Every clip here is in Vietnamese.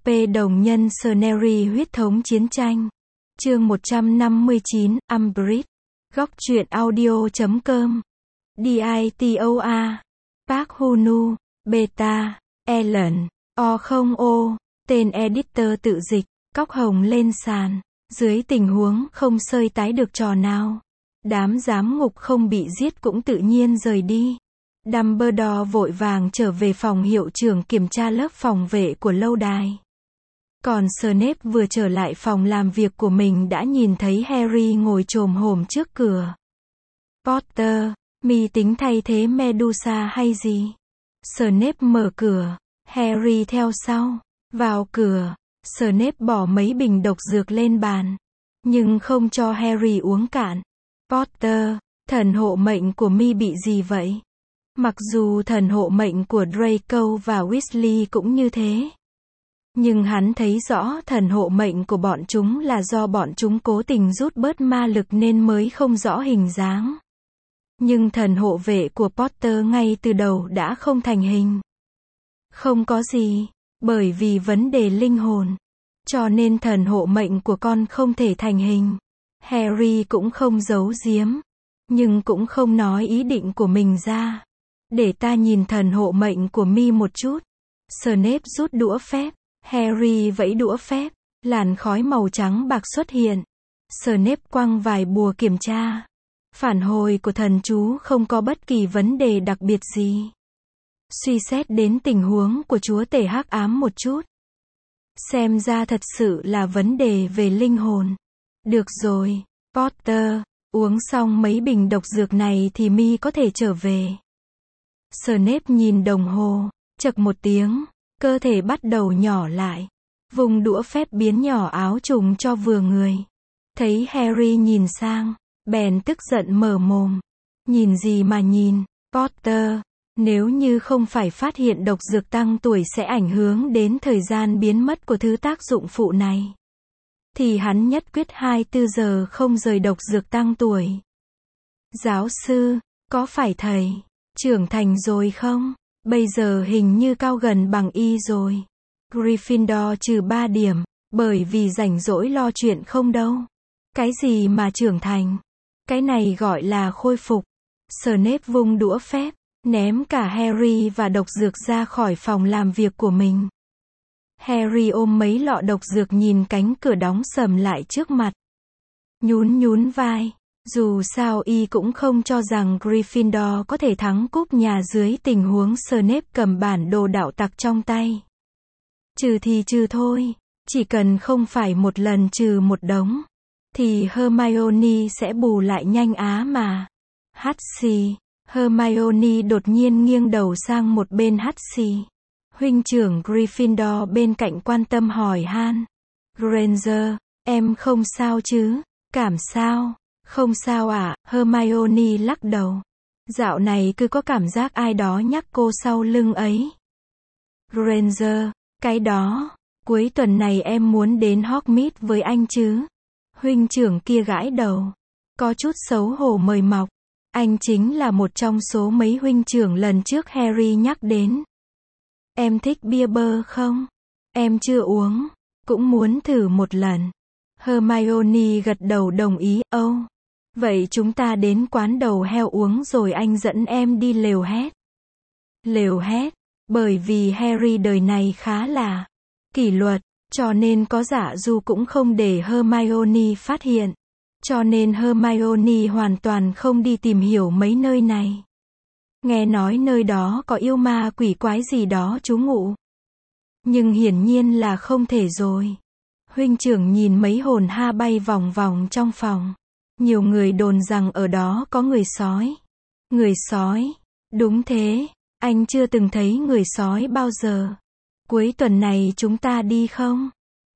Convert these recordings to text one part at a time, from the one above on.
HP đồng nhân Scenery huyết thống chiến tranh. Chương 159, Umbridge. Góc truyện audio.com. DITOA. Park Hunu. Beta. Ellen. O0O. Tên editor tự dịch. Cóc hồng lên sàn. Dưới tình huống không sơi tái được trò nào, đám giám ngục không bị giết cũng tự nhiên rời đi. Dumbledore vội vàng trở về phòng hiệu trưởng kiểm tra lớp phòng vệ của lâu đài. Còn Snape vừa trở lại phòng làm việc của mình đã nhìn thấy Harry ngồi chồm hổm trước cửa. Potter, mi tính thay thế Medusa hay gì? Snape mở cửa, Harry theo sau. Vào cửa, Snape bỏ mấy bình độc dược lên bàn, nhưng không cho Harry uống cạn. Potter, thần hộ mệnh của mi bị gì vậy? Mặc dù thần hộ mệnh của Draco và Weasley cũng như thế, nhưng hắn thấy rõ thần hộ mệnh của bọn chúng là do bọn chúng cố tình rút bớt ma lực nên mới không rõ hình dáng. Nhưng thần hộ vệ của Potter ngay từ đầu đã không thành hình. Không có gì, bởi vì vấn đề linh hồn, cho nên thần hộ mệnh của con không thể thành hình. Harry cũng không giấu giếm, nhưng cũng không nói ý định của mình ra. Để ta nhìn thần hộ mệnh của mi một chút. Snape rút đũa phép, Harry vẫy đũa phép, làn khói màu trắng bạc xuất hiện. Snape quăng vài bùa kiểm tra. Phản hồi của thần chú không có bất kỳ vấn đề đặc biệt gì. Suy xét đến tình huống của chúa tể hắc ám một chút, xem ra thật sự là vấn đề về linh hồn. Được rồi, Potter, uống xong mấy bình độc dược này thì mi có thể trở về. Snape nhìn đồng hồ, chậc một tiếng, cơ thể bắt đầu nhỏ lại. Vùng đũa phép biến nhỏ áo trùng cho vừa người. Thấy Harry nhìn sang, bèn tức giận mở mồm. Nhìn gì mà nhìn, Potter, nếu như không phải phát hiện độc dược tăng tuổi sẽ ảnh hưởng đến thời gian biến mất của thứ tác dụng phụ này, thì hắn nhất quyết 24 giờ không rời độc dược tăng tuổi. Giáo sư, có phải thầy trưởng thành rồi không? Bây giờ hình như cao gần bằng y rồi. Gryffindor trừ 3 điểm, bởi vì rảnh rỗi lo chuyện không đâu. Cái gì mà trưởng thành? Cái này gọi là khôi phục. Snape vung đũa phép, ném cả Harry và độc dược ra khỏi phòng làm việc của mình. Harry ôm mấy lọ độc dược nhìn cánh cửa đóng sầm lại trước mặt. Nhún vai. Dù sao y cũng không cho rằng Gryffindor có thể thắng cúp nhà dưới tình huống Snape cầm bản đồ đạo tặc trong tay. Trừ thì trừ thôi. Chỉ cần không phải một lần trừ một đống, thì Hermione sẽ bù lại nhanh á mà. Hắt xì. Hermione đột nhiên nghiêng đầu sang một bên hắt xì. Huynh trưởng Gryffindor bên cạnh quan tâm hỏi han. Granger, em không sao chứ? Cảm sao? Không sao ạ, Hermione lắc đầu. Dạo này cứ có cảm giác ai đó nhắc cô sau lưng ấy. Granger, cái đó, cuối tuần này em muốn đến Hogsmeade với anh chứ? Huynh trưởng kia gãi đầu, có chút xấu hổ mời mọc. Anh chính là một trong số mấy huynh trưởng lần trước Harry nhắc đến. Em thích bia bơ không? Em chưa uống, cũng muốn thử một lần. Hermione gật đầu đồng ý. Vậy chúng ta đến quán đầu heo uống rồi anh dẫn em đi lều hét. Lều hét, bởi vì Harry đời này khá là kỷ luật, cho nên có giả du cũng không để Hermione phát hiện. Cho nên Hermione hoàn toàn không đi tìm hiểu mấy nơi này. Nghe nói nơi đó có yêu ma quỷ quái gì đó trú ngụ. Nhưng hiển nhiên là không thể rồi. Huynh trưởng nhìn mấy hồn ha bay vòng vòng trong phòng. Nhiều người đồn rằng ở đó có người sói. Người sói? Đúng thế, anh chưa từng thấy người sói bao giờ. Cuối tuần này chúng ta đi không?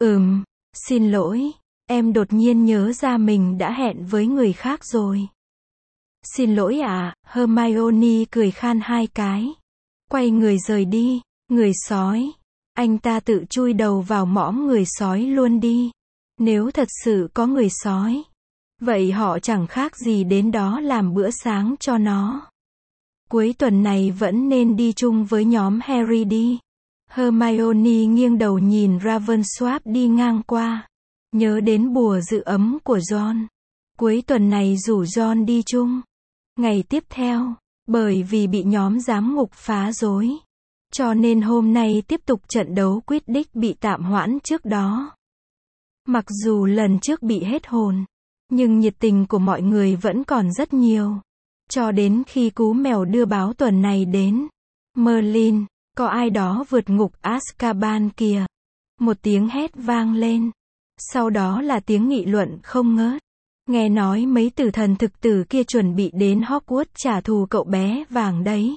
Xin lỗi, em đột nhiên nhớ ra mình đã hẹn với người khác rồi. Xin lỗi ạ, Hermione cười khan hai cái. Quay người rời đi. Người sói. Anh ta tự chui đầu vào mõm người sói luôn đi. Nếu thật sự có người sói, vậy họ chẳng khác gì đến đó làm bữa sáng cho nó. Cuối tuần này vẫn nên đi chung với nhóm Harry đi. Hermione nghiêng đầu nhìn Ravensworth đi ngang qua. Nhớ đến bùa giữ ấm của Ron. Cuối tuần này rủ Ron đi chung. Ngày tiếp theo, bởi vì bị nhóm giám ngục phá rối, cho nên hôm nay tiếp tục trận đấu Quidditch bị tạm hoãn trước đó. Mặc dù lần trước bị hết hồn, nhưng nhiệt tình của mọi người vẫn còn rất nhiều. Cho đến khi cú mèo đưa báo tuần này đến. Merlin, có ai đó vượt ngục Azkaban kìa. Một tiếng hét vang lên. Sau đó là tiếng nghị luận không ngớt. Nghe nói mấy tử thần thực tử kia chuẩn bị đến Hogwarts trả thù cậu bé vàng đấy.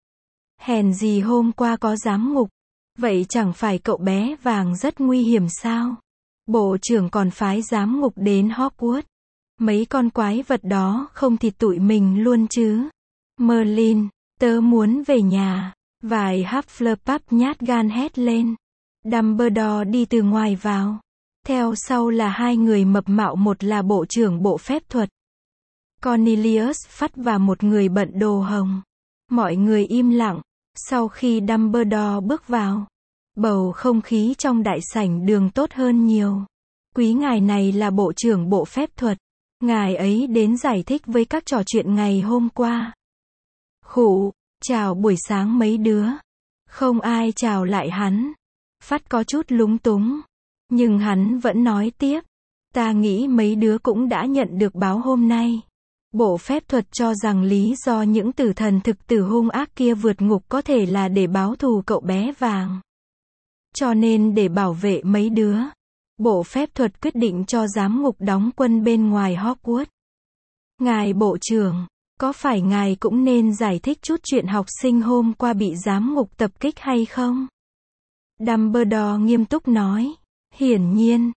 Hèn gì hôm qua có giám ngục. Vậy chẳng phải cậu bé vàng rất nguy hiểm sao? Bộ trưởng còn phái giám ngục đến Hogwarts. Mấy con quái vật đó không thịt tụi mình luôn chứ? Merlin, tớ muốn về nhà. Vài Hufflepuff nhát gan hét lên. Dumbledore đi từ ngoài vào. Theo sau là hai người mập mạo, một là bộ trưởng bộ phép thuật Cornelius Fudge và một người bận đồ hồng. Mọi người im lặng. Sau khi Dumbledore bước vào, bầu không khí trong đại sảnh đường tốt hơn nhiều. Quý ngài này là bộ trưởng bộ phép thuật. Ngài ấy đến giải thích với các trò chuyện ngày hôm qua. Khụ, chào buổi sáng mấy đứa. Không ai chào lại hắn. Fudge có chút lúng túng. Nhưng hắn vẫn nói tiếp. Ta nghĩ mấy đứa cũng đã nhận được báo hôm nay. Bộ phép thuật cho rằng lý do những tử thần thực tử hung ác kia vượt ngục có thể là để báo thù cậu bé vàng. Cho nên để bảo vệ mấy đứa, bộ phép thuật quyết định cho giám ngục đóng quân bên ngoài Hogwarts. Ngài bộ trưởng, có phải ngài cũng nên giải thích chút chuyện học sinh hôm qua bị giám ngục tập kích hay không? Dumbledore nghiêm túc nói. Hiển nhiên.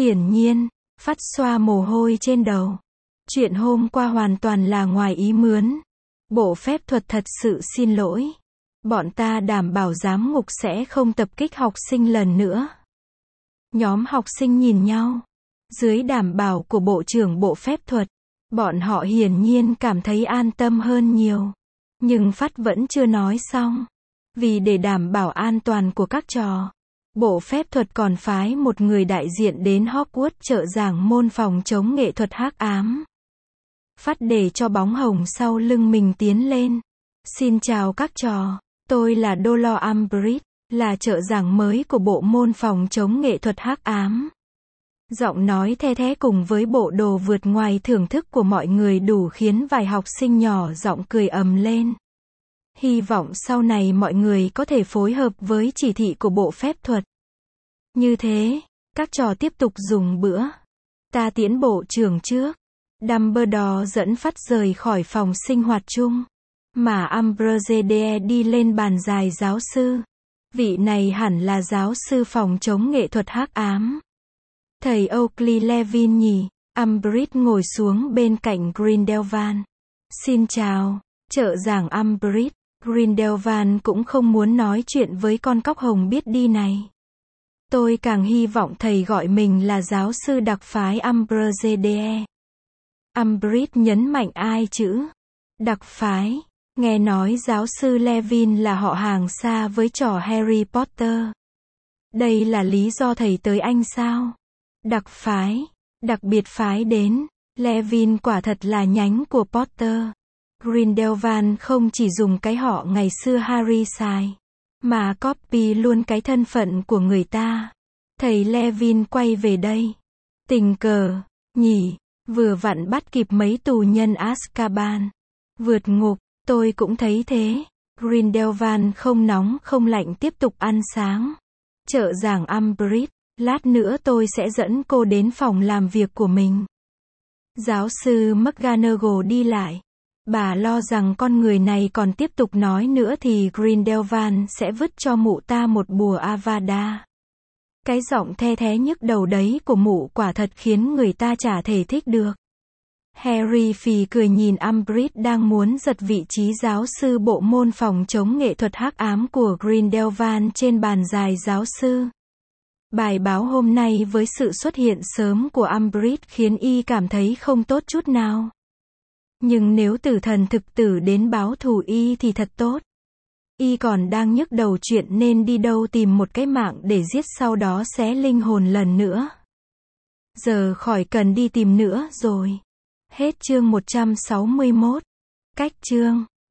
Fudge xoa mồ hôi trên đầu. Chuyện hôm qua hoàn toàn là ngoài ý muốn. Bộ phép thuật thật sự xin lỗi. Bọn ta đảm bảo giám ngục sẽ không tập kích học sinh lần nữa. Nhóm học sinh nhìn nhau. Dưới đảm bảo của bộ trưởng bộ phép thuật, bọn họ hiển nhiên cảm thấy an tâm hơn nhiều. Nhưng Fudge vẫn chưa nói xong. Vì để đảm bảo an toàn của các trò, bộ phép thuật còn phái một người đại diện đến Hogwarts trợ giảng môn phòng chống nghệ thuật hắc ám. Fudge để cho bóng hồng sau lưng mình tiến lên. Xin chào các trò, tôi là Dolores Umbridge, là trợ giảng mới của bộ môn phòng chống nghệ thuật hắc ám. Giọng nói the thé cùng với bộ đồ vượt ngoài thưởng thức của mọi người đủ khiến vài học sinh nhỏ giọng cười ầm lên. Hy vọng sau này mọi người có thể phối hợp với chỉ thị của bộ phép thuật. Như thế, các trò tiếp tục dùng bữa. Ta tiễn bộ trưởng trước. Dumbledore dẫn Fudge rời khỏi phòng sinh hoạt chung. Mà Umbridge đi lên bàn dài giáo sư. Vị này hẳn là giáo sư phòng chống nghệ thuật hắc ám. Thầy Oakley Levin nhỉ? Umbridge ngồi xuống bên cạnh Grindelwald. Xin chào, trợ giảng Umbridge. Grindelwald cũng không muốn nói chuyện với con cóc hồng biết đi này. Tôi càng hy vọng thầy gọi mình là giáo sư đặc phái Umbridge. Umbridge nhấn mạnh ai chữ đặc phái. Nghe nói giáo sư Levin là họ hàng xa với trò Harry Potter. Đây là lý do thầy tới Anh sao? Đặc phái, đặc biệt phái đến. Levin quả thật là nhánh của Potter. Grindelwald không chỉ dùng cái họ ngày xưa Harry xài, mà copy luôn cái thân phận của người ta. Thầy Levin quay về đây. Tình cờ, nhỉ, vừa vặn bắt kịp mấy tù nhân Azkaban vượt ngục, tôi cũng thấy thế. Grindelwald không nóng không lạnh tiếp tục ăn sáng. Trợ giảng Umbridge, lát nữa tôi sẽ dẫn cô đến phòng làm việc của mình. Giáo sư McGonagall đi lại. Bà lo rằng con người này còn tiếp tục nói nữa thì Grindelwald sẽ vứt cho mụ ta một bùa Avada. Cái giọng the thé nhức đầu đấy của mụ quả thật khiến người ta chả thể thích được. Harry phì cười nhìn Umbridge đang muốn giật vị trí giáo sư bộ môn phòng chống nghệ thuật hắc ám của Grindelwald trên bàn dài giáo sư. Bài báo hôm nay với sự xuất hiện sớm của Umbridge khiến y cảm thấy không tốt chút nào. Nhưng nếu tử thần thực tử đến báo thù y thì thật tốt. Y còn đang nhức đầu chuyện nên đi đâu tìm một cái mạng để giết sau đó xé linh hồn lần nữa. Giờ khỏi cần đi tìm nữa rồi. Hết chương 161. Cách chương